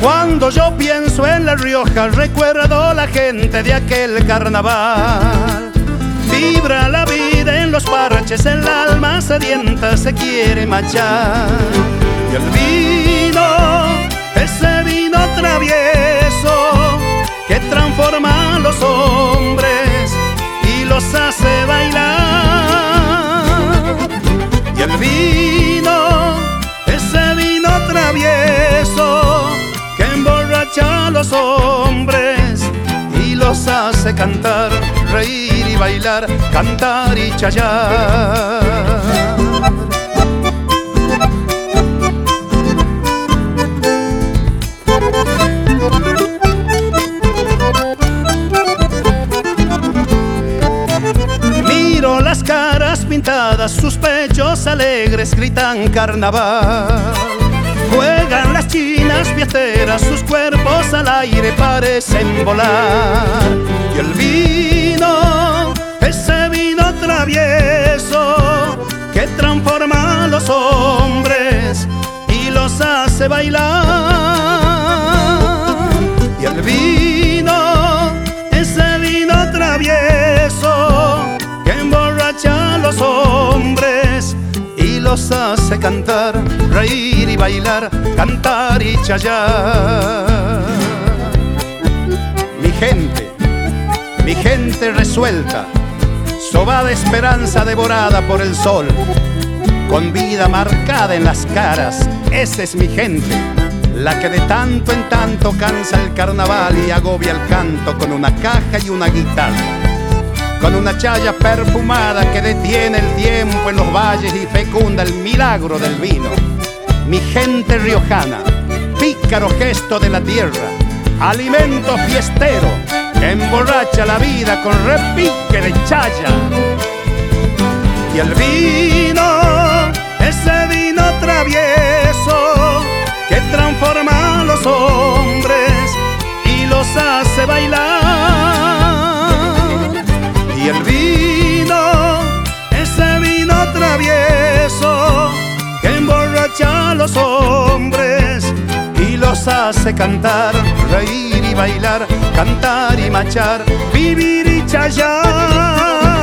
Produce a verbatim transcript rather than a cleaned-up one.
Cuando yo pienso en La Rioja recuerdo la gente de aquel carnaval. Vibra la vida en los parches, el alma sedienta se quiere marchar. Y el vino, ese vino travieso que transforma a los hombres y los hace bailar. Y el vino, ese vino travieso que emborracha a los hombres y los hace cantar, reír y bailar, cantar y chayar. Miro las caras pintadas, sus pechos alegres gritan carnaval. Juegan las chinas fiesteras, sus cuerpos al aire parecen volar. Y el vino, ese vino travieso que transforma a los hombres y los hace bailar. Y el vino, ese vino travieso que emborracha a los hombres y los hace cantar, reír y bailar, cantar y chayar. Mi gente, mi gente resuelta, sobada esperanza devorada por el sol, con vida marcada en las caras, esa es mi gente, la que de tanto en tanto cansa el carnaval y agobia el canto con una caja y una guitarra, con una chaya perfumada que detiene el tiempo en los valles y fecunda el milagro del vino. Mi gente riojana, pícaro gesto de la tierra, alimento fiestero que emborracha la vida con repique de chaya. Y el vino, ese vino travieso que transforma a los hombres y los hace bailar. Y el vino, ese vino travieso que emborracha a los hombres y los hace cantar, reír y bailar, cantar y marchar, vivir y chayar.